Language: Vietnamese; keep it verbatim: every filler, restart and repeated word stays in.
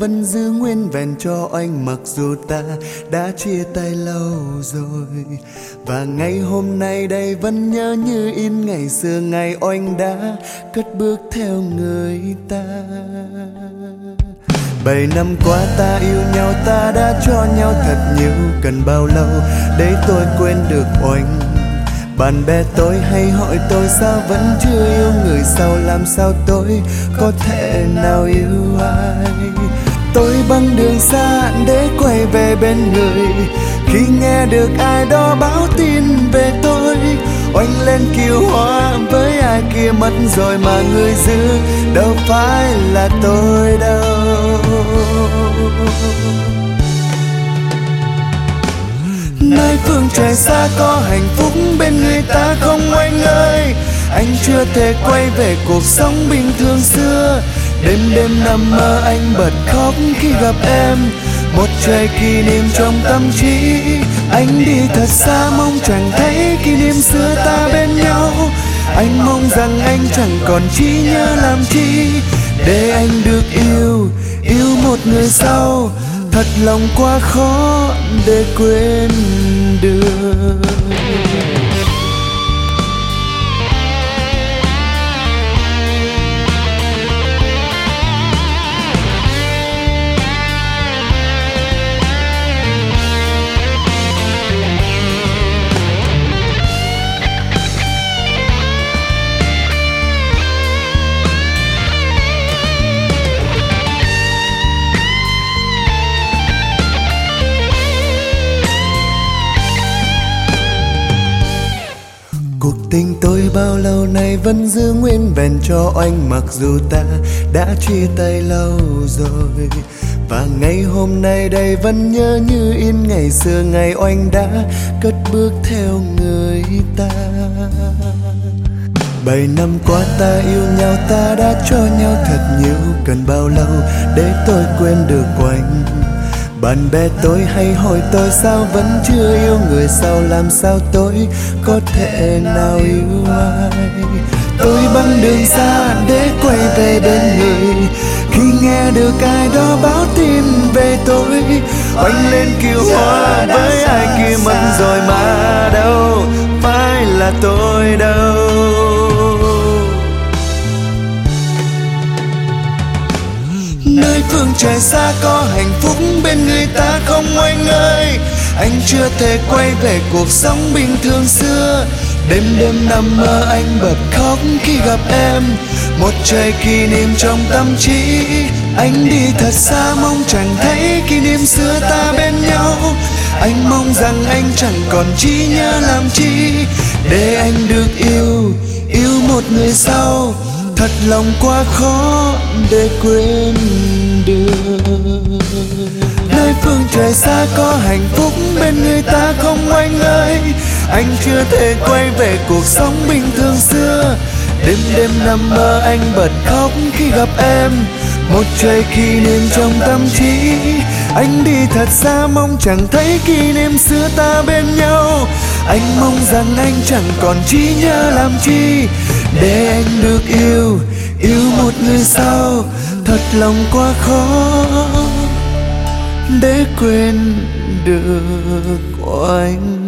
vẫn giữ nguyên vẹn cho anh, mặc dù ta đã chia tay lâu rồi. Và ngày hôm nay đây vẫn nhớ như in ngày xưa, ngày anh đã cất bước theo người ta. Bảy năm qua ta yêu nhau, ta đã cho nhau thật nhiều, cần bao lâu để tôi quên được anh. Bạn bè tôi hay hỏi tôi sao vẫn chưa yêu người, sao làm sao tôi có thể nào yêu ai. Tôi băng đường xa để quay về bên người, khi nghe được ai đó báo tin về tôi. Oanh lên kiều hoa với ai kia mất rồi, mà người giữ đâu phải là tôi đâu. Nơi phương trời xa có hạnh phúc bên người ta không anh ơi. Anh chưa thể quay về cuộc sống bình thường xưa. Đêm đêm nằm mơ anh bật khóc khi gặp em, một trời kỷ niệm trong tâm trí. Anh đi thật xa mong chẳng thấy kỷ niệm xưa ta bên nhau. Anh mong rằng anh chẳng còn trí nhớ làm chi, để anh được yêu, yêu một người sau. Thật lòng quá khó để quên được. Cuộc tình tôi bao lâu nay vẫn giữ nguyên vẹn cho anh, mặc dù ta đã chia tay lâu rồi. Và ngày hôm nay đây vẫn nhớ như in ngày xưa, ngày anh đã cất bước theo người ta. Bảy năm qua ta yêu nhau, ta đã cho nhau thật nhiều, cần bao lâu để tôi quên được anh. Bạn bè tôi hay hỏi tôi sao vẫn chưa yêu người, sao làm sao tôi có thể nào yêu ai. Tôi băng đường xa để quay về bên người, khi nghe được ai đó báo tin về tôi. Oanh lên kiều hoa với ai kia mất rồi, mà đâu phải là tôi đâu. Nơi phương trời xa có hạnh phúc bên người ta không anh ơi. Anh chưa thể quay về cuộc sống bình thường xưa. Đêm đêm nằm mơ anh bật khóc khi gặp em, một trời kỷ niệm trong tâm trí. Anh đi thật xa mong chẳng thấy kỷ niệm xưa ta bên nhau. Anh mong rằng anh chẳng còn trí nhớ làm chi, để anh được yêu, yêu một người sau. Thật lòng quá khó để quên được. Nơi phương trời xa có hạnh phúc bên người ta không anh ơi. Anh chưa thể quay về cuộc sống bình thường xưa. Đêm đêm nằm mơ anh bật khóc khi gặp em, một trời kỷ niệm trong tâm trí. Anh đi thật xa mong chẳng thấy kỷ niệm xưa ta bên nhau. Anh mong rằng anh chẳng còn trí nhớ làm chi, để anh được yêu, yêu một người sau. Thật lòng quá khó để quên được anh.